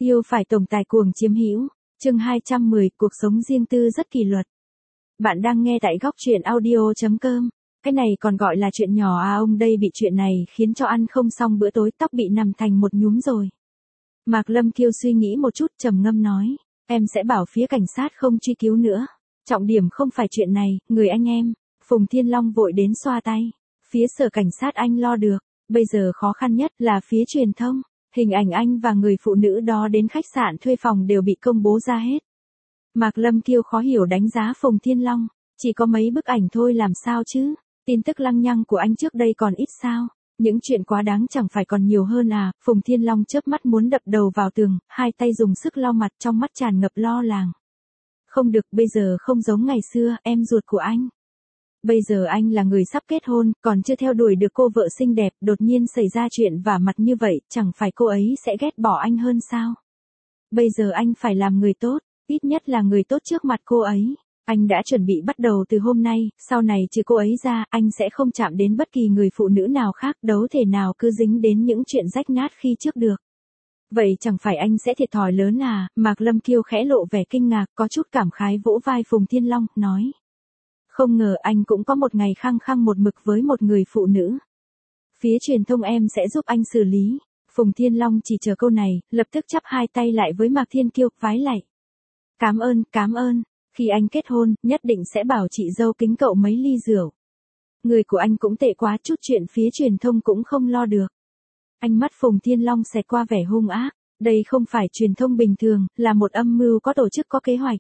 Yêu phải tổng tài cuồng chiếm hữu. Chương 210, cuộc sống riêng tư rất kỷ luật. Bạn đang nghe tại góc truyện audio.com. Cái này còn gọi là chuyện nhỏ à, ông đây bị chuyện này khiến cho ăn không xong bữa tối, tóc bị nằm thành một nhúm rồi. Mạc Lâm Kiêu suy nghĩ một chút trầm ngâm nói, em sẽ bảo phía cảnh sát không truy cứu nữa. Trọng điểm không phải chuyện này, người anh em. Phùng Thiên Long vội đến xoa tay. Phía sở cảnh sát anh lo được, bây giờ khó khăn nhất là phía truyền thông. Hình ảnh anh và người phụ nữ đó đến khách sạn thuê phòng đều bị công bố ra hết. Mạc Lâm Kiêu khó hiểu đánh giá Phùng Thiên Long, chỉ có mấy bức ảnh thôi làm sao chứ, tin tức lăng nhăng của anh trước đây còn ít sao, những chuyện quá đáng chẳng phải còn nhiều hơn à. Phùng Thiên Long chớp mắt muốn đập đầu vào tường, hai tay dùng sức lau mặt, trong mắt tràn ngập lo lắng. Không được, bây giờ không giống ngày xưa, em ruột của anh. Bây giờ anh là người sắp kết hôn, còn chưa theo đuổi được cô vợ xinh đẹp, đột nhiên xảy ra chuyện vả mặt như vậy, chẳng phải cô ấy sẽ ghét bỏ anh hơn sao? Bây giờ anh phải làm người tốt, ít nhất là người tốt trước mặt cô ấy. Anh đã chuẩn bị bắt đầu từ hôm nay, sau này trừ cô ấy ra, anh sẽ không chạm đến bất kỳ người phụ nữ nào khác, đâu thể nào cứ dính đến những chuyện rách nát khi trước được. Vậy chẳng phải anh sẽ thiệt thòi lớn à? Mạc Lâm Kiêu khẽ lộ vẻ kinh ngạc, có chút cảm khái vỗ vai Phùng Thiên Long, nói. Không ngờ anh cũng có một ngày khăng khăng một mực với một người phụ nữ. Phía truyền thông em sẽ giúp anh xử lý. Phùng Thiên Long chỉ chờ câu này, lập tức chắp hai tay lại với Mạc Thiên Kiêu, vái lạy. Cảm ơn. Khi anh kết hôn, nhất định sẽ bảo chị dâu kính cậu mấy ly rượu. Người của anh cũng tệ quá, chút chuyện phía truyền thông cũng không lo được. Ánh mắt Phùng Thiên Long xẹt qua vẻ hung ác. Đây không phải truyền thông bình thường, là một âm mưu có tổ chức có kế hoạch.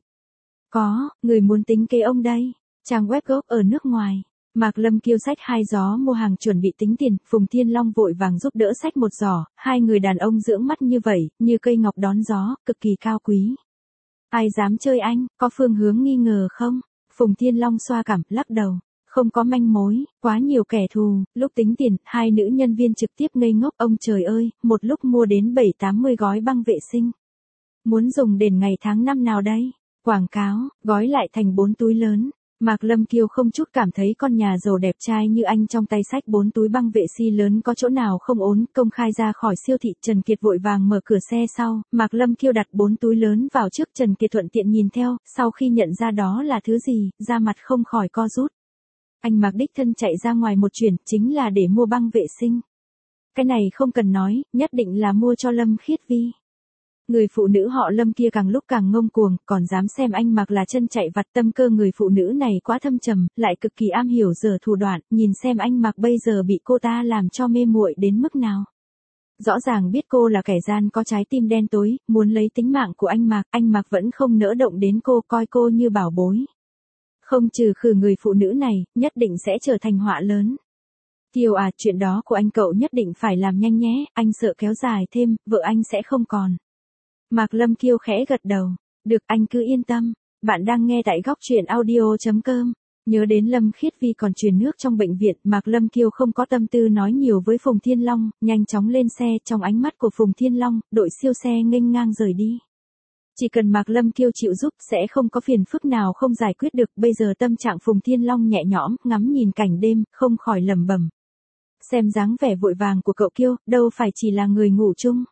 Có, người muốn tính kế ông đây. Trang web gốc ở nước ngoài. Mạc Lâm Kiêu xách 2 gió mua hàng chuẩn bị tính tiền, Phùng Thiên Long vội vàng giúp đỡ xách 1 giỏ, hai người đàn ông dưỡng mắt như vậy, như cây ngọc đón gió, cực kỳ cao quý. Ai dám chơi anh, có phương hướng nghi ngờ không? Phùng Thiên Long xoa cảm, lắc đầu. Không có manh mối, quá nhiều kẻ thù. Lúc tính tiền, hai nữ nhân viên trực tiếp ngây ngốc, ông trời ơi, một lúc mua đến 7-80 gói băng vệ sinh. Muốn dùng đến ngày tháng năm nào đây? Quảng cáo, gói lại thành 4 túi lớn. Mạc Lâm Kiêu không chút cảm thấy con nhà giàu đẹp trai như anh trong tay xách 4 túi băng vệ sinh lớn có chỗ nào không ổn, công khai ra khỏi siêu thị. Trần Kiệt vội vàng mở cửa xe sau, Mạc Lâm Kiêu đặt 4 túi lớn vào trước, Trần Kiệt thuận tiện nhìn theo, sau khi nhận ra đó là thứ gì, da mặt không khỏi co rút. Anh Mạc đích thân chạy ra ngoài một chuyến, chính là để mua băng vệ sinh. Cái này không cần nói, nhất định là mua cho Lâm Khiết Vi. Người phụ nữ họ Lâm kia càng lúc càng ngông cuồng, còn dám xem anh Mạc là chân chạy vặt. Tâm cơ người phụ nữ này quá thâm trầm, lại cực kỳ am hiểu giở thủ đoạn, nhìn xem anh Mạc bây giờ bị cô ta làm cho mê muội đến mức nào. Rõ ràng biết cô là kẻ gian có trái tim đen tối, muốn lấy tính mạng của anh Mạc vẫn không nỡ động đến cô, coi cô như bảo bối. Không trừ khử người phụ nữ này, nhất định sẽ trở thành họa lớn. Kiều à, chuyện đó của anh cậu nhất định phải làm nhanh nhé, anh sợ kéo dài thêm, vợ anh sẽ không còn. Mạc Lâm Kiêu khẽ gật đầu. Được, anh cứ yên tâm. Bạn đang nghe tại góc truyện audio.com. Nhớ đến Lâm Khiết Vi còn truyền nước trong bệnh viện, Mạc Lâm Kiêu không có tâm tư nói nhiều với Phùng Thiên Long, nhanh chóng lên xe. Trong ánh mắt của Phùng Thiên Long, đội siêu xe nghênh ngang rời đi. Chỉ cần Mạc Lâm Kiêu chịu giúp sẽ không có phiền phức nào không giải quyết được. Bây giờ tâm trạng Phùng Thiên Long nhẹ nhõm, ngắm nhìn cảnh đêm, không khỏi lẩm bẩm. Xem dáng vẻ vội vàng của cậu Kiêu, đâu phải chỉ là người ngủ chung.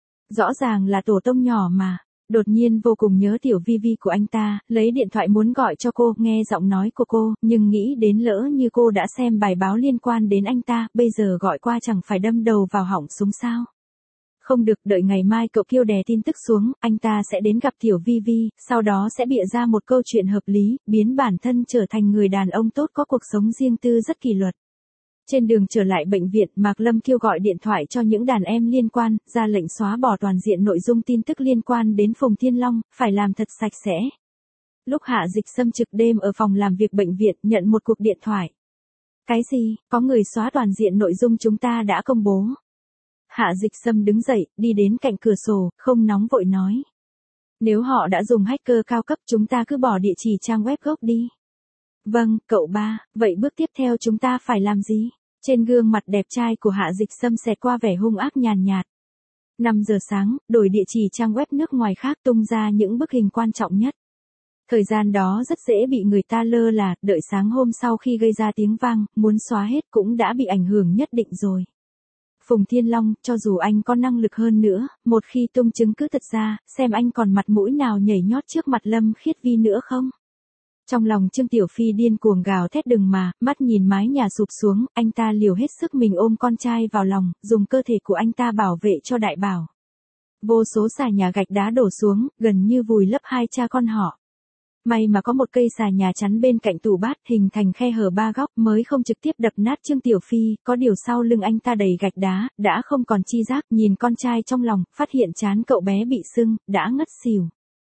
Rõ ràng là tổ tông nhỏ mà. Đột nhiên vô cùng nhớ tiểu Vi Vi của anh ta, lấy điện thoại muốn gọi cho cô, nghe giọng nói của cô, nhưng nghĩ đến lỡ như cô đã xem bài báo liên quan đến anh ta, bây giờ gọi qua chẳng phải đâm đầu vào họng súng sao. Không được, đợi ngày mai cậu Kiêu đè tin tức xuống, anh ta sẽ đến gặp tiểu Vi Vi, sau đó sẽ bịa ra một câu chuyện hợp lý, biến bản thân trở thành người đàn ông tốt có cuộc sống riêng tư rất kỷ luật. Trên đường trở lại bệnh viện, Mạc Lâm Kiêu gọi điện thoại cho những đàn em liên quan, ra lệnh xóa bỏ toàn diện nội dung tin tức liên quan đến Phùng Thiên Long, phải làm thật sạch sẽ. Lúc Hạ Dịch Sâm trực đêm ở phòng làm việc bệnh viện, nhận một cuộc điện thoại. Cái gì, có người xóa toàn diện nội dung chúng ta đã công bố. Hạ Dịch Sâm đứng dậy, đi đến cạnh cửa sổ, không nóng vội nói. Nếu họ đã dùng hacker cao cấp, chúng ta cứ bỏ địa chỉ trang web gốc đi. Vâng, cậu ba, vậy bước tiếp theo chúng ta phải làm gì? Trên gương mặt đẹp trai của Hạ Dịch Sâm xẹt qua vẻ hung ác nhàn nhạt. 5 giờ sáng, đổi địa chỉ trang web nước ngoài khác, tung ra những bức hình quan trọng nhất. Thời gian đó rất dễ bị người ta lơ là, đợi sáng hôm sau khi gây ra tiếng vang, muốn xóa hết cũng đã bị ảnh hưởng nhất định rồi. Phùng Thiên Long, cho dù anh có năng lực hơn nữa, một khi tung chứng cứ thật ra, xem anh còn mặt mũi nào nhảy nhót trước mặt Lâm Khiết Vi nữa không? Trong lòng Trương Tiểu Phi điên cuồng gào thét đừng mà, mắt nhìn mái nhà sụp xuống, anh ta liều hết sức mình ôm con trai vào lòng, dùng cơ thể của anh ta bảo vệ cho Đại Bảo. Vô số xà nhà gạch đá đổ xuống, gần như vùi lấp hai cha con họ. May mà có một cây xà nhà chắn bên cạnh tủ bát hình thành khe hở ba góc mới không trực tiếp đập nát Trương Tiểu Phi, có điều sau lưng anh ta đầy gạch đá, đã không còn chi giác, nhìn con trai trong lòng, phát hiện trán cậu bé bị sưng, đã ngất xỉu.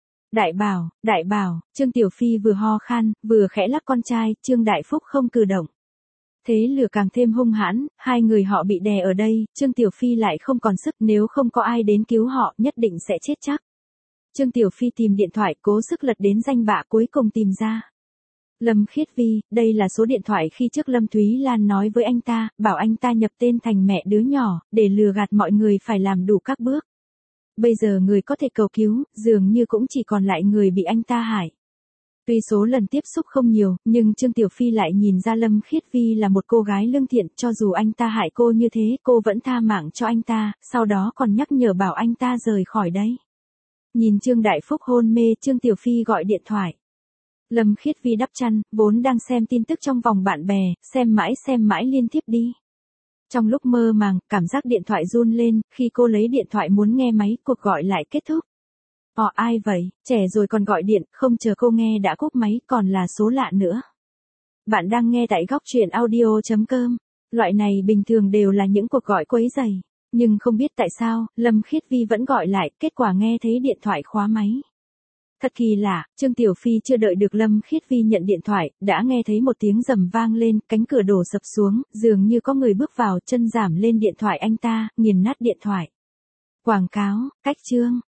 Đại Bảo, Trương Tiểu Phi vừa ho khan, vừa khẽ lắc con trai, Trương Đại Phúc không cử động. Thế lửa càng thêm hung hãn, hai người họ bị đè ở đây, Trương Tiểu Phi lại không còn sức, nếu không có ai đến cứu họ, nhất định sẽ chết chắc. Trương Tiểu Phi tìm điện thoại, cố sức lật đến danh bạ, cuối cùng tìm ra. Lâm Khiết Vi, đây là số điện thoại khi trước Lâm Thúy Lan nói với anh ta, bảo anh ta nhập tên thành mẹ đứa nhỏ, để lừa gạt mọi người phải làm đủ các bước. Bây giờ người có thể cầu cứu, dường như cũng chỉ còn lại người bị anh ta hại. Tuy số lần tiếp xúc không nhiều, nhưng Trương Tiểu Phi lại nhìn ra Lâm Khiết Vi là một cô gái lương thiện, cho dù anh ta hại cô như thế, cô vẫn tha mạng cho anh ta, sau đó còn nhắc nhở bảo anh ta rời khỏi đây. Nhìn Trương Đại Phúc hôn mê, Trương Tiểu Phi gọi điện thoại. Lâm Khiết Vi đắp chăn, vốn đang xem tin tức trong vòng bạn bè, xem mãi liên tiếp đi. Trong lúc mơ màng, cảm giác điện thoại run lên, khi cô lấy điện thoại muốn nghe máy, cuộc gọi lại kết thúc. Ai vậy, trẻ rồi còn gọi điện, không chờ cô nghe đã cúp máy, còn là số lạ nữa. Bạn đang nghe tại Góc Truyện Audio.com. Loại này bình thường đều là những cuộc gọi quấy rầy. Nhưng không biết tại sao, Lâm Khiết Vi vẫn gọi lại, kết quả nghe thấy điện thoại khóa máy. Thật kỳ lạ, Trương Tiểu Phi chưa đợi được Lâm Khiết Vi nhận điện thoại, đã nghe thấy một tiếng rầm vang lên, cánh cửa đổ sập xuống, dường như có người bước vào, chân giảm lên điện thoại anh ta, nghiền nát điện thoại. Quảng cáo, cách chương.